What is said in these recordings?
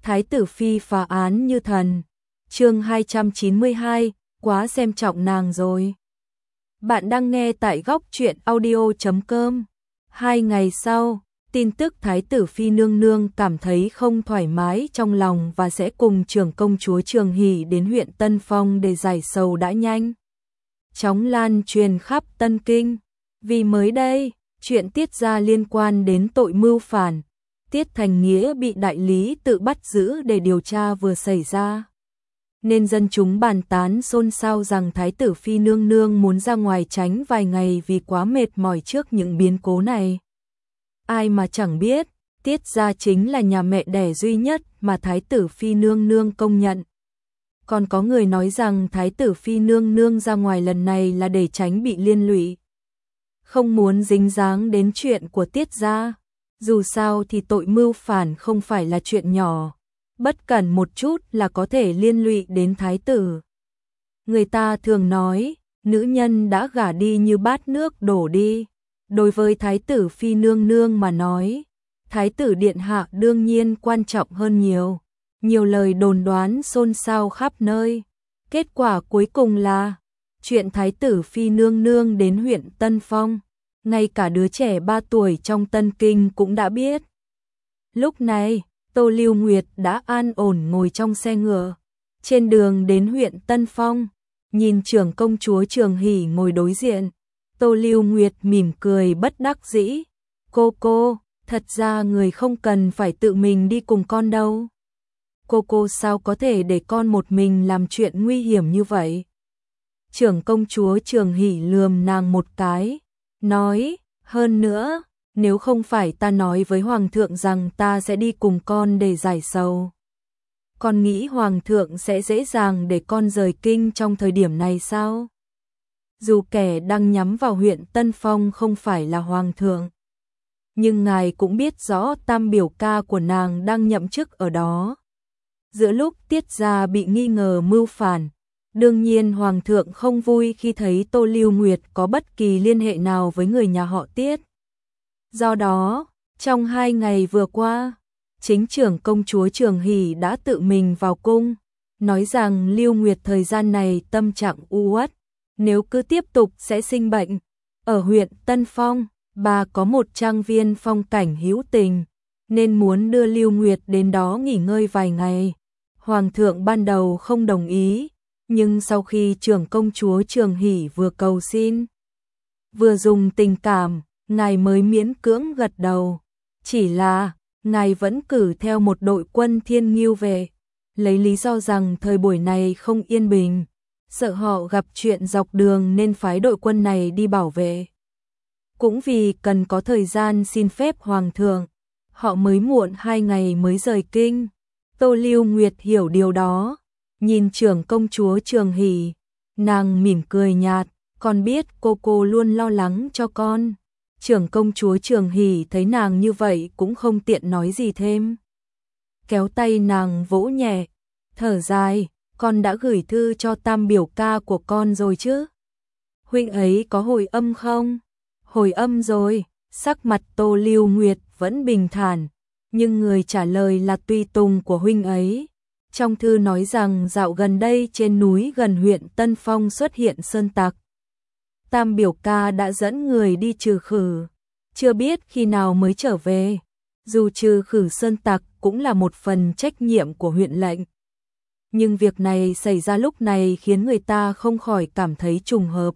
Thái tử phi phá án như thần. Chương 292, quá xem trọng nàng rồi. Bạn đang nghe tại góc truyện audio.com. 2 ngày sau, tin tức Thái tử phi nương nương cảm thấy không thoải mái trong lòng và sẽ cùng trưởng công chúa Trường Hỷ đến huyện Tân Phong để giải sầu đã nhanh chóng lan truyền khắp Tân Kinh. Vì mới đây, chuyện Tiết gia liên quan đến tội mưu phản, Tiết Thành Nghĩa bị đại lý tự bắt giữ để điều tra vừa xảy ra, nên dân chúng bàn tán xôn xao rằng Thái tử phi nương nương muốn ra ngoài tránh vài ngày vì quá mệt mỏi trước những biến cố này. Ai mà chẳng biết, Tiết gia chính là nhà mẹ đẻ duy nhất mà Thái tử phi nương nương công nhận. Còn có người nói rằng Thái tử phi nương nương ra ngoài lần này là để tránh bị liên lụy, không muốn dính dáng đến chuyện của Tiết gia. Dù sao thì tội mưu phản không phải là chuyện nhỏ, bất cẩn một chút là có thể liên lụy đến thái tử. Người ta thường nói, nữ nhân đã gả đi như bát nước đổ đi. Đối với Thái tử phi nương nương mà nói, Thái tử điện hạ đương nhiên quan trọng hơn nhiều. Nhiều lời đồn đoán xôn xao khắp nơi. Kết quả cuối cùng là chuyện Thái tử phi nương nương đến huyện Tân Phong. Ngay cả đứa trẻ 3 tuổi trong Tân Kinh cũng đã biết. Lúc này, Tô Lưu Nguyệt đã an ổn ngồi trong xe ngựa. Trên đường đến huyện Tân Phong, nhìn trưởng công chúa Trường Hỷ ngồi đối diện. Tô Lưu Nguyệt mỉm cười bất đắc dĩ. Cô, thật ra người không cần phải tự mình đi cùng con đâu. Cô sao có thể để con một mình làm chuyện nguy hiểm như vậy? Trưởng công chúa Trường Hỷ lườm nàng một cái. Nói, hơn nữa, nếu không phải ta nói với Hoàng thượng rằng ta sẽ đi cùng con để giải sầu, con nghĩ Hoàng thượng sẽ dễ dàng để con rời kinh trong thời điểm này sao? Dù kẻ đang nhắm vào huyện Tân Phong không phải là Hoàng thượng, nhưng ngài cũng biết rõ tam biểu ca của nàng đang nhậm chức ở đó. Giữa lúc Tiết gia bị nghi ngờ mưu phản, đương nhiên Hoàng thượng không vui khi thấy Tô Lưu Nguyệt có bất kỳ liên hệ nào với người nhà họ Tiết. Do đó, trong 2 ngày vừa qua, chính trưởng công chúa Trường Hỷ đã tự mình vào cung, nói rằng Lưu Nguyệt thời gian này tâm trạng u uất, nếu cứ tiếp tục sẽ sinh bệnh. Ở huyện Tân Phong, bà có một trang viên phong cảnh hữu tình, nên muốn đưa Lưu Nguyệt đến đó nghỉ ngơi vài ngày. Hoàng thượng ban đầu không đồng ý, nhưng sau khi trưởng công chúa Trường Hỷ vừa cầu xin, vừa dùng tình cảm, ngài mới miễn cưỡng gật đầu. Chỉ là, ngài vẫn cử theo một đội quân Thiên Ngưu về, lấy lý do rằng thời buổi này không yên bình, sợ họ gặp chuyện dọc đường nên phái đội quân này đi bảo vệ. Cũng vì cần có thời gian xin phép Hoàng thượng, họ mới muộn 2 ngày mới rời kinh. Tô Lưu Nguyệt hiểu điều đó. Nhìn trưởng công chúa Trường Hỷ, nàng mỉm cười nhạt, con biết cô luôn lo lắng cho con. Trưởng công chúa Trường Hỷ thấy nàng như vậy cũng không tiện nói gì thêm. Kéo tay nàng vỗ nhẹ, thở dài, con đã gửi thư cho tam biểu ca của con rồi chứ? Huynh ấy có hồi âm không? Hồi âm rồi, sắc mặt Tô Lưu Nguyệt vẫn bình thản, nhưng người trả lời là tùy tùng của huynh ấy. Trong thư nói rằng dạo gần đây trên núi gần huyện Tân Phong xuất hiện sơn tặc. Tam biểu ca đã dẫn người đi trừ khử, chưa biết khi nào mới trở về. Dù trừ khử sơn tặc cũng là một phần trách nhiệm của huyện lệnh, nhưng việc này xảy ra lúc này khiến người ta không khỏi cảm thấy trùng hợp.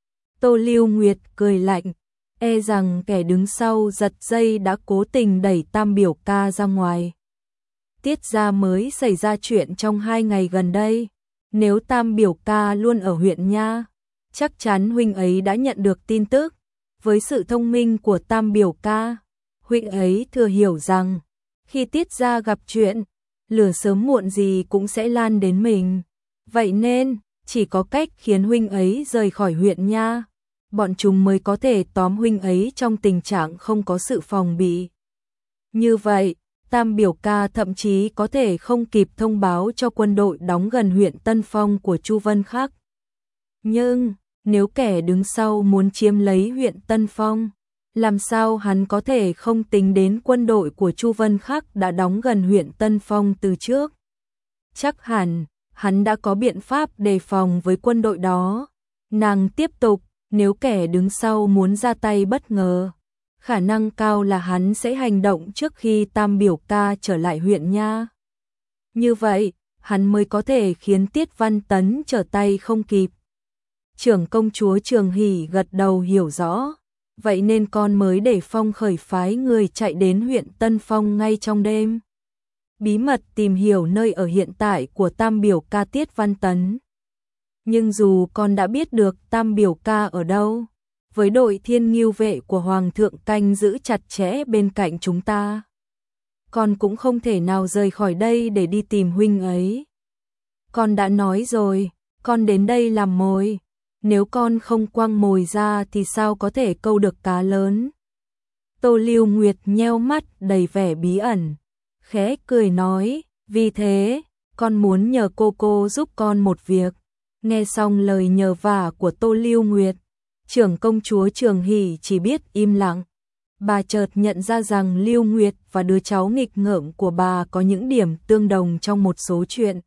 Tô Lưu Nguyệt cười lạnh, e rằng kẻ đứng sau giật dây đã cố tình đẩy tam biểu ca ra ngoài. Tiết gia mới xảy ra chuyện trong 2 ngày gần đây. Nếu tam biểu ca luôn ở huyện nha, chắc chắn huynh ấy đã nhận được tin tức. Với sự thông minh của tam biểu ca, huynh ấy thừa hiểu rằng khi Tiết gia gặp chuyện, lửa sớm muộn gì cũng sẽ lan đến mình. Vậy nên, chỉ có cách khiến huynh ấy rời khỏi huyện nha, bọn chúng mới có thể tóm huynh ấy trong tình trạng không có sự phòng bị. Như vậy, tam biểu ca thậm chí có thể không kịp thông báo cho quân đội đóng gần huyện Tân Phong của Chu Vân Khắc. Nhưng, nếu kẻ đứng sau muốn chiếm lấy huyện Tân Phong, Làm sao hắn có thể không tính đến quân đội của Chu Vân Khắc đã đóng gần huyện Tân Phong từ trước? Chắc hẳn, hắn đã có biện pháp đề phòng với quân đội đó. Nàng tiếp tục, nếu kẻ đứng sau muốn ra tay bất ngờ, khả năng cao là hắn sẽ hành động trước khi Tam biểu ca trở lại huyện nha. Như vậy, hắn mới có thể khiến Tiết Văn Tấn trở tay không kịp. Trưởng công chúa Trường Hỷ gật đầu hiểu rõ, vậy nên con mới để Phong Khởi phái người chạy đến huyện Tân Phong ngay trong đêm, bí mật tìm hiểu nơi ở hiện tại của Tam biểu ca Tiết Văn Tấn. Nhưng dù con đã biết được Tam biểu ca ở đâu, với đội Thiên Ngưu vệ của Hoàng thượng canh giữ chặt chẽ bên cạnh chúng ta, con cũng không thể nào rời khỏi đây để đi tìm huynh ấy. Con đã nói rồi, con đến đây làm mồi, nếu con không quăng mồi ra thì sao có thể câu được cá lớn. Tô Lưu Nguyệt nheo mắt đầy vẻ bí ẩn, khẽ cười nói, vì thế, con muốn nhờ cô giúp con một việc. Nghe xong lời nhờ vả của Tô Lưu Nguyệt, trưởng công chúa Trường Hỷ chỉ biết im lặng. Bà chợt nhận ra rằng Lưu Nguyệt và đứa cháu nghịch ngợm của bà có những điểm tương đồng trong một số chuyện.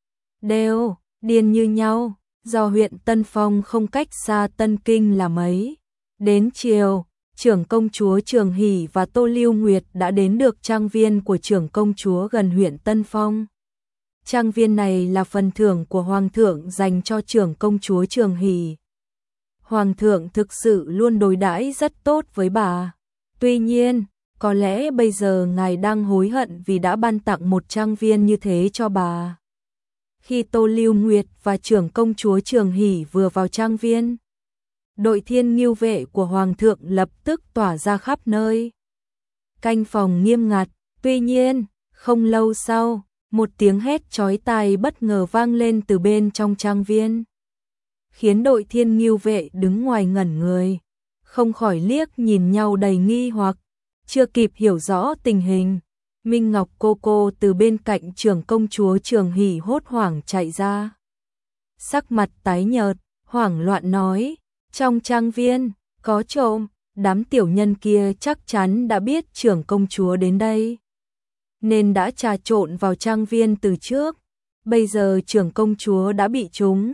Đều điên như nhau, do huyện Tân Phong không cách xa Tân Kinh là mấy. Đến chiều, trưởng công chúa Trường Hỷ và Tô Lưu Nguyệt đã đến được trang viên của trưởng công chúa gần huyện Tân Phong. Trang viên này là phần thưởng của Hoàng thượng dành cho trưởng công chúa Trường Hỷ. Hoàng thượng thực sự luôn đối đãi rất tốt với bà. Tuy nhiên, có lẽ bây giờ ngài đang hối hận vì đã ban tặng một trang viên như thế cho bà. Khi Tô Lưu Nguyệt và trưởng công chúa Trường Hỷ vừa vào trang viên, đội Thiên Ngưu vệ của Hoàng thượng lập tức tỏa ra khắp nơi. Canh phòng nghiêm ngặt, tuy nhiên, không lâu sau, một tiếng hét chói tai bất ngờ vang lên từ bên trong trang viên, khiến đội Thiên Ngưu vệ đứng ngoài ngẩn người, không khỏi liếc nhìn nhau đầy nghi hoặc. Chưa kịp hiểu rõ tình hình, Minh Ngọc cô từ bên cạnh trưởng công chúa Trường Hỷ hốt hoảng chạy ra. Sắc mặt tái nhợt, hoảng loạn nói, trong trang viên, có trộm, đám tiểu nhân kia chắc chắn đã biết trưởng công chúa đến đây, nên đã trà trộn vào trang viên từ trước. Bây giờ trưởng công chúa đã bị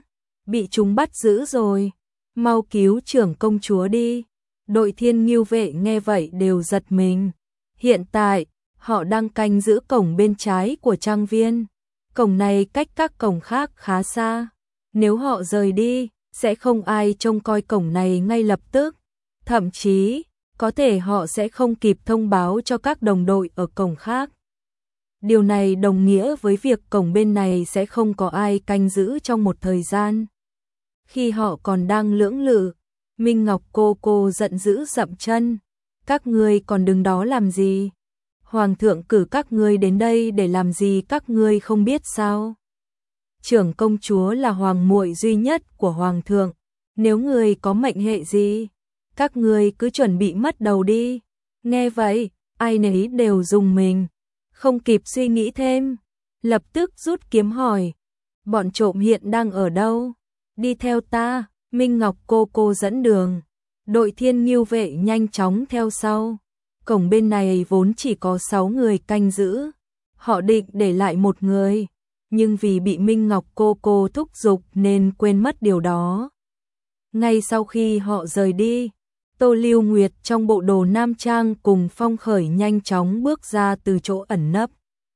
chúng bắt giữ rồi, mau cứu trưởng công chúa đi. Đội Thiên Ngưu vệ nghe vậy đều giật mình. Hiện tại, họ đang canh giữ cổng bên trái của trang viên. Cổng này cách các cổng khác khá xa. Nếu họ rời đi, sẽ không ai trông coi cổng này ngay lập tức. Thậm chí, có thể họ sẽ không kịp thông báo cho các đồng đội ở cổng khác. Điều này đồng nghĩa với việc cổng bên này sẽ không có ai canh giữ trong một thời gian. Khi họ còn đang lưỡng lự, Minh Ngọc cô giận dữ dậm chân. Các ngươi còn đứng đó làm gì? Hoàng thượng cử các ngươi đến đây để làm gì các ngươi không biết sao? Trưởng công chúa là hoàng muội duy nhất của Hoàng thượng. Nếu người có mệnh hệ gì, các ngươi cứ chuẩn bị mất đầu đi. Nghe vậy, ai nấy đều rùng mình, không kịp suy nghĩ thêm, lập tức rút kiếm hỏi, bọn trộm hiện đang ở đâu? Đi theo ta. Minh Ngọc cô dẫn đường, đội Thiên Ngưu vệ nhanh chóng theo sau. Cổng bên này vốn chỉ có 6 người canh giữ, họ định để lại một người, nhưng vì bị Minh Ngọc cô thúc giục nên quên mất điều đó. Ngay sau khi họ rời đi, Tô Lưu Nguyệt trong bộ đồ nam trang cùng Phong Khởi nhanh chóng bước ra từ chỗ ẩn nấp.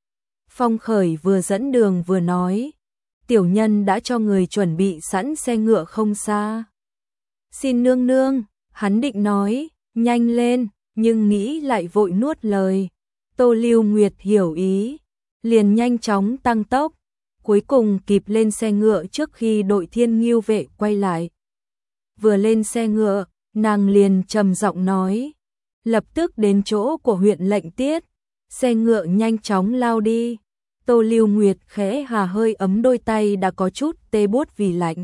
Phong Khởi vừa dẫn đường vừa nói, tiểu nhân đã cho người chuẩn bị sẵn xe ngựa không xa. Xin nương nương, hắn định nói, nhanh lên, nhưng nghĩ lại vội nuốt lời. Tô Lưu Nguyệt hiểu ý, liền nhanh chóng tăng tốc, cuối cùng kịp lên xe ngựa trước khi đội Thiên Ngưu vệ quay lại. Vừa lên xe ngựa, nàng liền trầm giọng nói, lập tức đến chỗ của huyện lệnh Tiết. Xe ngựa nhanh chóng lao đi. Tô Lưu Nguyệt khẽ hà hơi ấm đôi tay đã có chút tê buốt vì lạnh.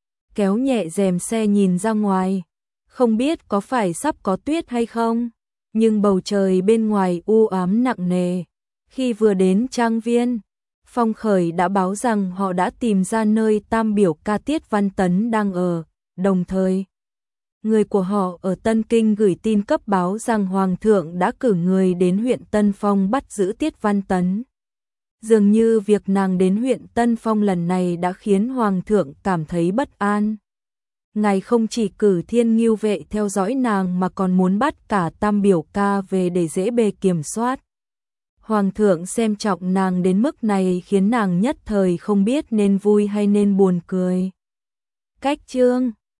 Kéo nhẹ rèm xe nhìn ra ngoài, không biết có phải sắp có tuyết hay không, nhưng bầu trời bên ngoài u ám nặng nề. Khi vừa đến trang viên, Phong Khởi đã báo rằng họ đã tìm ra nơi Tam biểu ca Tiết Văn Tấn đang ở, đồng thời người của họ ở Tân Kinh gửi tin cấp báo rằng Hoàng thượng đã cử người đến huyện Tân Phong bắt giữ Tiết Văn Tấn. Dường như việc nàng đến huyện Tân Phong lần này đã khiến Hoàng thượng cảm thấy bất an. Ngài không chỉ cử Thiên Ngưu vệ theo dõi nàng mà còn muốn bắt cả Tam biểu ca về để dễ bề kiểm soát. Hoàng thượng xem trọng nàng đến mức này khiến nàng nhất thời không biết nên vui hay nên buồn cười. Cách chương